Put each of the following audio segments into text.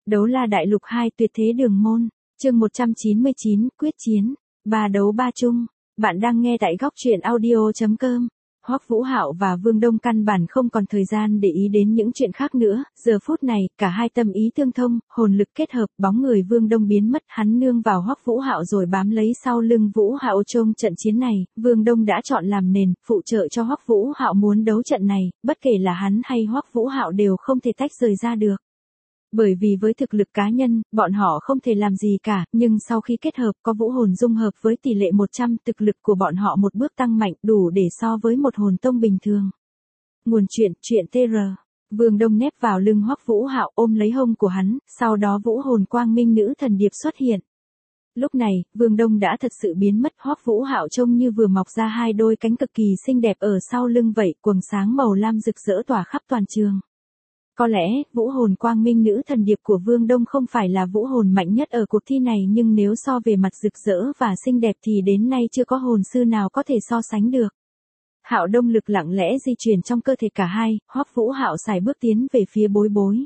Đấu la đại lục 2 tuyệt thế đường môn, chương 199, quyết chiến, ba đấu ba chung. Bạn đang nghe tại góc truyện audio.com. Hoắc Vũ Hạo và Vương Đông căn bản không còn thời gian để ý đến những chuyện khác nữa, giờ phút này, cả hai tâm ý tương thông, hồn lực kết hợp, bóng người Vương Đông biến mất, hắn nương vào Hoắc Vũ Hạo rồi bám lấy sau lưng Vũ Hạo. Trong trận chiến này, Vương Đông đã chọn làm nền, phụ trợ cho Hoắc Vũ Hạo muốn đấu trận này, bất kể là hắn hay Hoắc Vũ Hạo đều không thể tách rời ra được. Bởi vì với thực lực cá nhân, bọn họ không thể làm gì cả, nhưng sau khi kết hợp có vũ hồn dung hợp với tỷ lệ 100, thực lực của bọn họ một bước tăng mạnh đủ để so với một hồn tông bình thường. Nguồn truyện TR. Vương Đông nép vào lưng Hoắc Vũ Hạo ôm lấy hông của hắn, sau đó vũ hồn quang minh nữ thần điệp xuất hiện. Lúc này, Vương Đông đã thật sự biến mất, Hoắc Vũ Hạo trông như vừa mọc ra hai đôi cánh cực kỳ xinh đẹp ở sau lưng vậy, quầng sáng màu lam rực rỡ tỏa khắp toàn trường. Có lẽ, vũ hồn quang minh nữ thần điệp của Vương Đông không phải là vũ hồn mạnh nhất ở cuộc thi này, nhưng nếu so về mặt rực rỡ và xinh đẹp thì đến nay chưa có hồn sư nào có thể so sánh được. Hạo Đông lực lặng lẽ di chuyển trong cơ thể cả hai, Hoắc Vũ Hạo sải bước tiến về phía Bối Bối.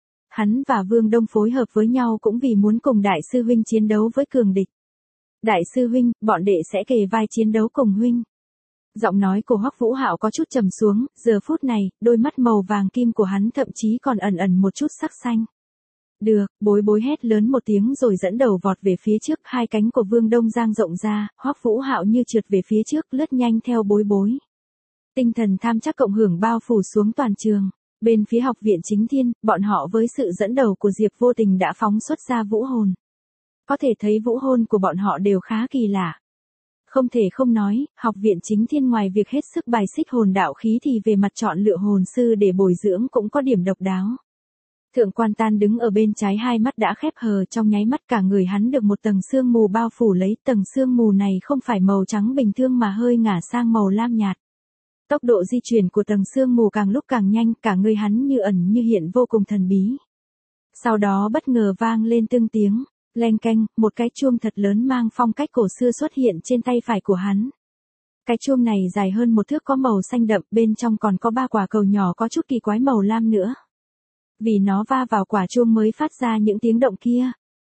Hắn và Vương Đông phối hợp với nhau cũng vì muốn cùng đại sư huynh chiến đấu với cường địch. Đại sư huynh, bọn đệ sẽ kề vai chiến đấu cùng huynh. Giọng nói của Hoắc Vũ Hạo có chút trầm xuống, giờ phút này, đôi mắt màu vàng kim của hắn thậm chí còn ẩn ẩn một chút sắc xanh. Được, Bối Bối hét lớn một tiếng rồi dẫn đầu vọt về phía trước, hai cánh của Vương Đông dang rộng ra, Hoắc Vũ Hạo như trượt về phía trước, lướt nhanh theo Bối Bối. Tinh thần tham chắc cộng hưởng bao phủ xuống toàn trường. Bên phía học viện Chính Thiên, bọn họ với sự dẫn đầu của Diệp Vô Tình đã phóng xuất ra vũ hồn. Có thể thấy vũ hồn của bọn họ đều khá kỳ lạ. Không thể không nói, học viện Chính Thiên ngoài việc hết sức bài xích hồn đạo khí thì về mặt chọn lựa hồn sư để bồi dưỡng cũng có điểm độc đáo. Thượng Quan Tan đứng ở bên trái, hai mắt đã khép hờ, trong nháy mắt cả người hắn được một tầng sương mù bao phủ lấy, tầng sương mù này không phải màu trắng bình thường mà hơi ngả sang màu lam nhạt. Tốc độ di chuyển của tầng sương mù càng lúc càng nhanh, cả người hắn như ẩn như hiện vô cùng thần bí. Sau đó bất ngờ vang lên từng tiếng. Leng keng, một cái chuông thật lớn mang phong cách cổ xưa xuất hiện trên tay phải của hắn. Cái chuông này dài hơn một thước, có màu xanh đậm, bên trong còn có 3 quả cầu nhỏ có chút kỳ quái màu lam nữa. Vì nó va vào quả chuông mới phát ra những tiếng động kia.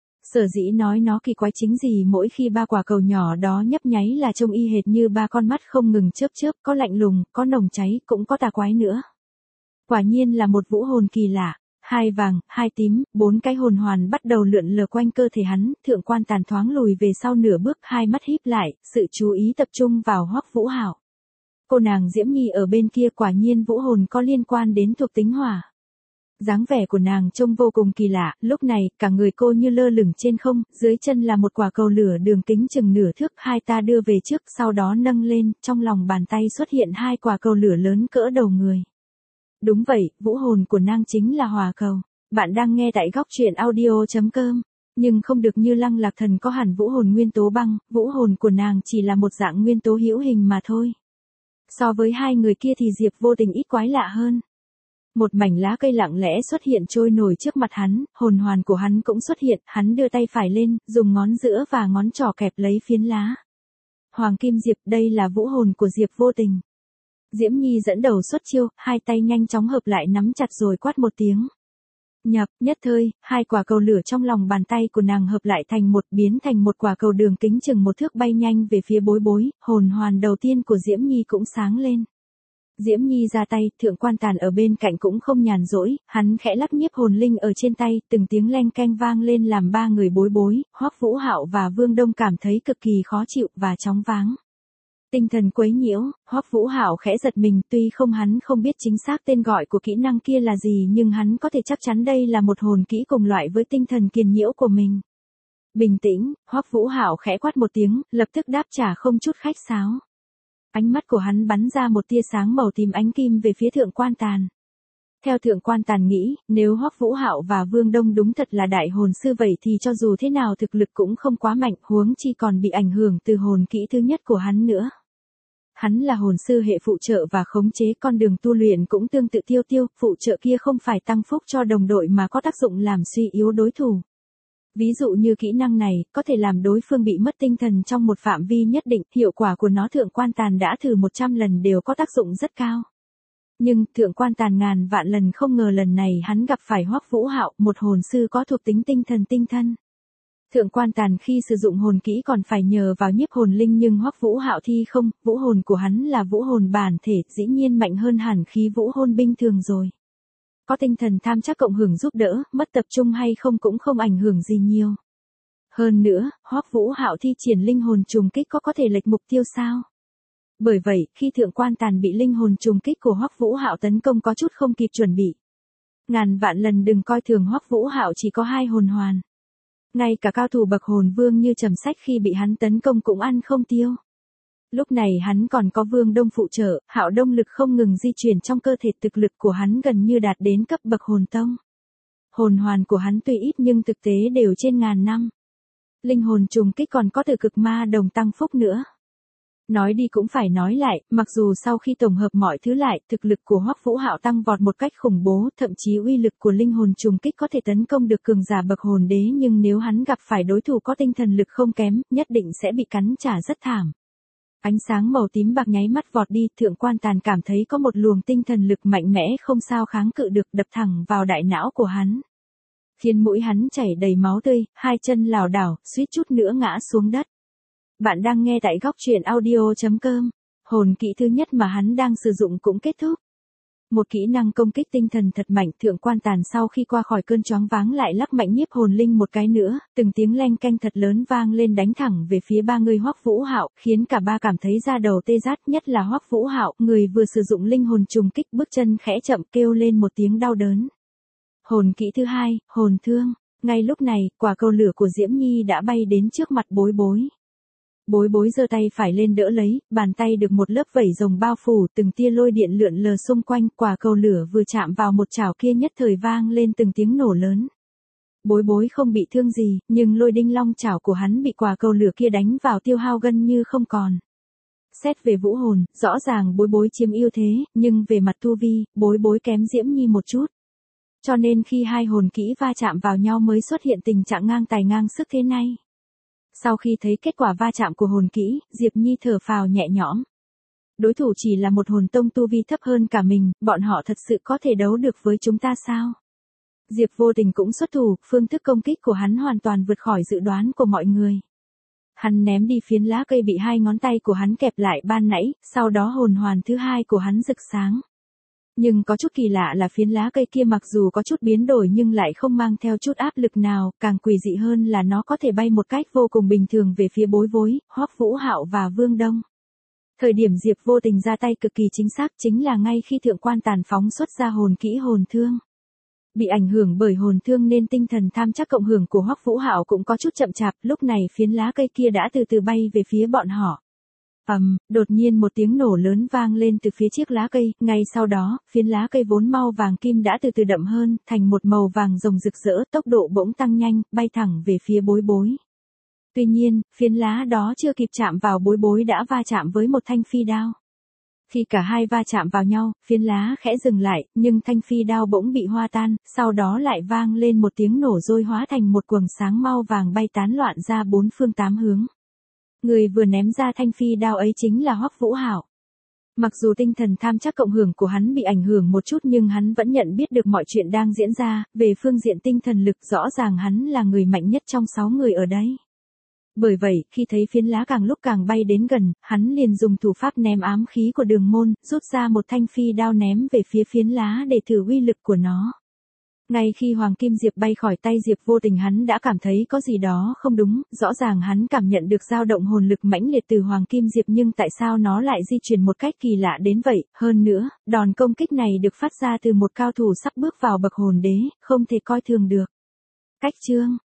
Sở dĩ nói nó kỳ quái chính vì mỗi khi 3 quả cầu nhỏ đó nhấp nháy là trông y hệt như 3 con mắt không ngừng chớp chớp, có lạnh lùng, có nồng cháy, cũng có tà quái nữa. Quả nhiên là một vũ hồn kỳ lạ. 2 vàng, 2 tím, 4 cái hồn hoàn bắt đầu lượn lờ quanh cơ thể hắn, Thượng Quan Tàn thoáng lùi về sau nửa bước, hai mắt híp lại, sự chú ý tập trung vào Hoắc Vũ Hạo. Cô nàng Diễm Nhi ở bên kia, quả nhiên vũ hồn có liên quan đến thuộc tính hỏa. Dáng vẻ của nàng trông vô cùng kỳ lạ, lúc này, cả người cô như lơ lửng trên không, dưới chân là một quả cầu lửa đường kính chừng nửa thước, hai ta đưa về trước, sau đó nâng lên, trong lòng bàn tay xuất hiện 2 quả cầu lửa lớn cỡ đầu người. Đúng vậy, vũ hồn của nàng chính là hỏa cầu. Bạn đang nghe tại góc truyện audio.com. Nhưng không được như Lăng Lạc Thần có hẳn vũ hồn nguyên tố băng, vũ hồn của nàng chỉ là một dạng nguyên tố hữu hình mà thôi. So với hai người kia thì Diệp Vô Tình ít quái lạ hơn. Một mảnh lá cây lặng lẽ xuất hiện trôi nổi trước mặt hắn, hồn hoàn của hắn cũng xuất hiện, hắn đưa tay phải lên, dùng ngón giữa và ngón trỏ kẹp lấy phiến lá. Hoàng Kim Diệp, đây là vũ hồn của Diệp Vô Tình. Diễm Nhi dẫn đầu xuất chiêu, hai tay nhanh chóng hợp lại nắm chặt rồi quát một tiếng. Nhập, nhất thời, 2 quả cầu lửa trong lòng bàn tay của nàng hợp lại thành một, biến thành một quả cầu đường kính chừng 1 thước bay nhanh về phía Bối Bối, hồn hoàn đầu tiên của Diễm Nhi cũng sáng lên. Diễm Nhi ra tay, Thượng Quan Tàn ở bên cạnh cũng không nhàn rỗi, hắn khẽ lắc nhiếp hồn linh ở trên tay, từng tiếng leng keng vang lên làm 3 người Bối Bối, Hoắc Vũ Hạo và Vương Đông cảm thấy cực kỳ khó chịu và chóng váng. Tinh thần quấy nhiễu, Hoắc Vũ Hạo khẽ giật mình, tuy hắn không biết chính xác tên gọi của kỹ năng kia là gì, nhưng hắn có thể chắc chắn đây là một hồn kỹ cùng loại với tinh thần kiền nhiễu của mình. Bình tĩnh, Hoắc Vũ Hạo khẽ quát một tiếng, lập tức đáp trả không chút khách sáo. Ánh mắt của hắn bắn ra một tia sáng màu tím ánh kim về phía Thượng Quan Tàn. Theo Thượng Quan Tàn nghĩ, nếu Hoắc Vũ Hạo và Vương Đông đúng thật là đại hồn sư vậy thì cho dù thế nào thực lực cũng không quá mạnh, huống chi còn bị ảnh hưởng từ hồn kỹ thứ nhất của hắn nữa. Hắn là hồn sư hệ phụ trợ và khống chế, con đường tu luyện cũng tương tự tiêu, phụ trợ kia không phải tăng phúc cho đồng đội mà có tác dụng làm suy yếu đối thủ. Ví dụ như kỹ năng này, có thể làm đối phương bị mất tinh thần trong một phạm vi nhất định, hiệu quả của nó Thượng Quan Tàn đã thử 100 lần đều có tác dụng rất cao. Nhưng Thượng Quan Tàn ngàn vạn lần không ngờ lần này hắn gặp phải Hoắc Vũ Hạo, một hồn sư có thuộc tính tinh thần tinh thân. Thượng Quan Tàn khi sử dụng hồn kỹ còn phải nhờ vào nhiếp hồn linh nhưng Hoắc Vũ Hạo thì không, vũ hồn của hắn là vũ hồn bản thể, dĩ nhiên mạnh hơn hẳn khí vũ hồn bình thường rồi. Có tinh thần tham chắc cộng hưởng giúp đỡ, mất tập trung hay không cũng không ảnh hưởng gì nhiều. Hơn nữa, Hoắc Vũ Hạo thi triển linh hồn trùng kích có thể lệch mục tiêu sao? Bởi vậy, khi Thượng Quan Tàn bị linh hồn trùng kích của Hoắc Vũ Hạo tấn công có chút không kịp chuẩn bị. Ngàn vạn lần đừng coi thường Hoắc Vũ Hạo chỉ có 2 hồn hoàn. Ngay cả cao thủ bậc hồn vương như Trầm Sách khi bị hắn tấn công cũng ăn không tiêu. Lúc này hắn còn có Vương Đông phụ trợ, Hạo Đông lực không ngừng di chuyển trong cơ thể, thực lực của hắn gần như đạt đến cấp bậc hồn tông. Hồn hoàn của hắn tuy ít nhưng thực tế đều trên ngàn năm. Linh hồn trùng kích còn có từ cực ma đồng tăng phúc nữa. Nói đi cũng phải nói lại, mặc dù sau khi tổng hợp mọi thứ lại, thực lực của Hoắc Vũ Hạo tăng vọt một cách khủng bố, thậm chí uy lực của linh hồn trùng kích có thể tấn công được cường giả bậc hồn đế, nhưng nếu hắn gặp phải đối thủ có tinh thần lực không kém, nhất định sẽ bị cắn trả rất thảm. Ánh sáng màu tím bạc nháy mắt vọt đi, Thượng Quan Tàn cảm thấy có một luồng tinh thần lực mạnh mẽ không sao kháng cự được đập thẳng vào đại não của hắn. Khiến mũi hắn chảy đầy máu tươi, hai chân lảo đảo, suýt chút nữa ngã xuống đất. Bạn đang nghe tại góc truyện audio.com. Hồn kỹ thứ nhất mà hắn đang sử dụng cũng kết thúc. Một kỹ năng công kích tinh thần thật mạnh, Thượng Quan Tàn sau khi qua khỏi cơn choáng váng lại lắc mạnh nhiếp hồn linh một cái nữa, từng tiếng leng keng thật lớn vang lên đánh thẳng về phía ba người Hoắc Vũ Hạo, khiến cả ba cảm thấy da đầu tê rát, nhất là Hoắc Vũ Hạo, người vừa sử dụng linh hồn trùng kích, bước chân khẽ chậm kêu lên một tiếng đau đớn. Hồn kỹ thứ hai, hồn thương. Ngay lúc này, quả cầu lửa của Diễm Nhi đã bay đến trước mặt Bối Bối. Bối Bối giơ tay phải lên đỡ lấy, bàn tay được một lớp vảy rồng bao phủ, từng tia lôi điện lượn lờ xung quanh, quả cầu lửa vừa chạm vào một chảo kia nhất thời vang lên từng tiếng nổ lớn. Bối Bối không bị thương gì, nhưng lôi đinh long chảo của hắn bị quả cầu lửa kia đánh vào tiêu hao gần như không còn. Xét về vũ hồn, rõ ràng Bối Bối chiếm ưu thế, nhưng về mặt tu vi, Bối Bối kém Diễm Nhi một chút. Cho nên khi hai hồn kỹ va chạm vào nhau mới xuất hiện tình trạng ngang tài ngang sức thế này. Sau khi thấy kết quả va chạm của hồn kỹ, Diệp Nhi thở phào nhẹ nhõm. Đối thủ chỉ là một hồn tông tu vi thấp hơn cả mình, bọn họ thật sự có thể đấu được với chúng ta sao? Diệp Vô Tình cũng xuất thủ, phương thức công kích của hắn hoàn toàn vượt khỏi dự đoán của mọi người. Hắn ném đi phiến lá cây bị hai ngón tay của hắn kẹp lại ban nãy, sau đó hồn hoàn thứ hai của hắn rực sáng. Nhưng có chút kỳ lạ là phiến lá cây kia mặc dù có chút biến đổi nhưng lại không mang theo chút áp lực nào, càng quỷ dị hơn là nó có thể bay một cách vô cùng bình thường về phía Bối Bối, Hoắc Vũ Hạo và Vương Đông. Thời điểm Diệp Vô Tình ra tay cực kỳ chính xác chính là ngay khi Thượng Quan Tàn phóng xuất ra hồn kỹ hồn thương. Bị ảnh hưởng bởi hồn thương nên tinh thần tham chắc cộng hưởng của Hoắc Vũ Hạo cũng có chút chậm chạp, lúc này phiến lá cây kia đã từ từ bay về phía bọn họ. Đột nhiên một tiếng nổ lớn vang lên từ phía chiếc lá cây, ngay sau đó, phiến lá cây vốn màu vàng kim đã từ từ đậm hơn, thành một màu vàng rồng rực rỡ, tốc độ bỗng tăng nhanh, bay thẳng về phía Bối Bối. Tuy nhiên, phiến lá đó chưa kịp chạm vào Bối Bối đã va chạm với một thanh phi đao. Khi cả hai va chạm vào nhau, phiến lá khẽ dừng lại, nhưng thanh phi đao bỗng bị hoa tan, sau đó lại vang lên một tiếng nổ rồi hóa thành một quầng sáng màu vàng bay tán loạn ra bốn phương tám hướng. Người vừa ném ra thanh phi đao ấy chính là Hoắc Vũ Hạo. Mặc dù tinh thần tham chắc cộng hưởng của hắn bị ảnh hưởng một chút nhưng hắn vẫn nhận biết được mọi chuyện đang diễn ra, về phương diện tinh thần lực rõ ràng hắn là người mạnh nhất trong 6 người ở đây. Bởi vậy, khi thấy phiến lá càng lúc càng bay đến gần, hắn liền dùng thủ pháp ném ám khí của Đường Môn, rút ra một thanh phi đao ném về phía phiến lá để thử uy lực của nó. Ngay khi Hoàng Kim Diệp bay khỏi tay Diệp Vô Tình hắn đã cảm thấy có gì đó không đúng, rõ ràng hắn cảm nhận được dao động hồn lực mãnh liệt từ Hoàng Kim Diệp nhưng tại sao nó lại di chuyển một cách kỳ lạ đến vậy, hơn nữa, đòn công kích này được phát ra từ một cao thủ sắp bước vào bậc hồn đế, không thể coi thường được. Cách chương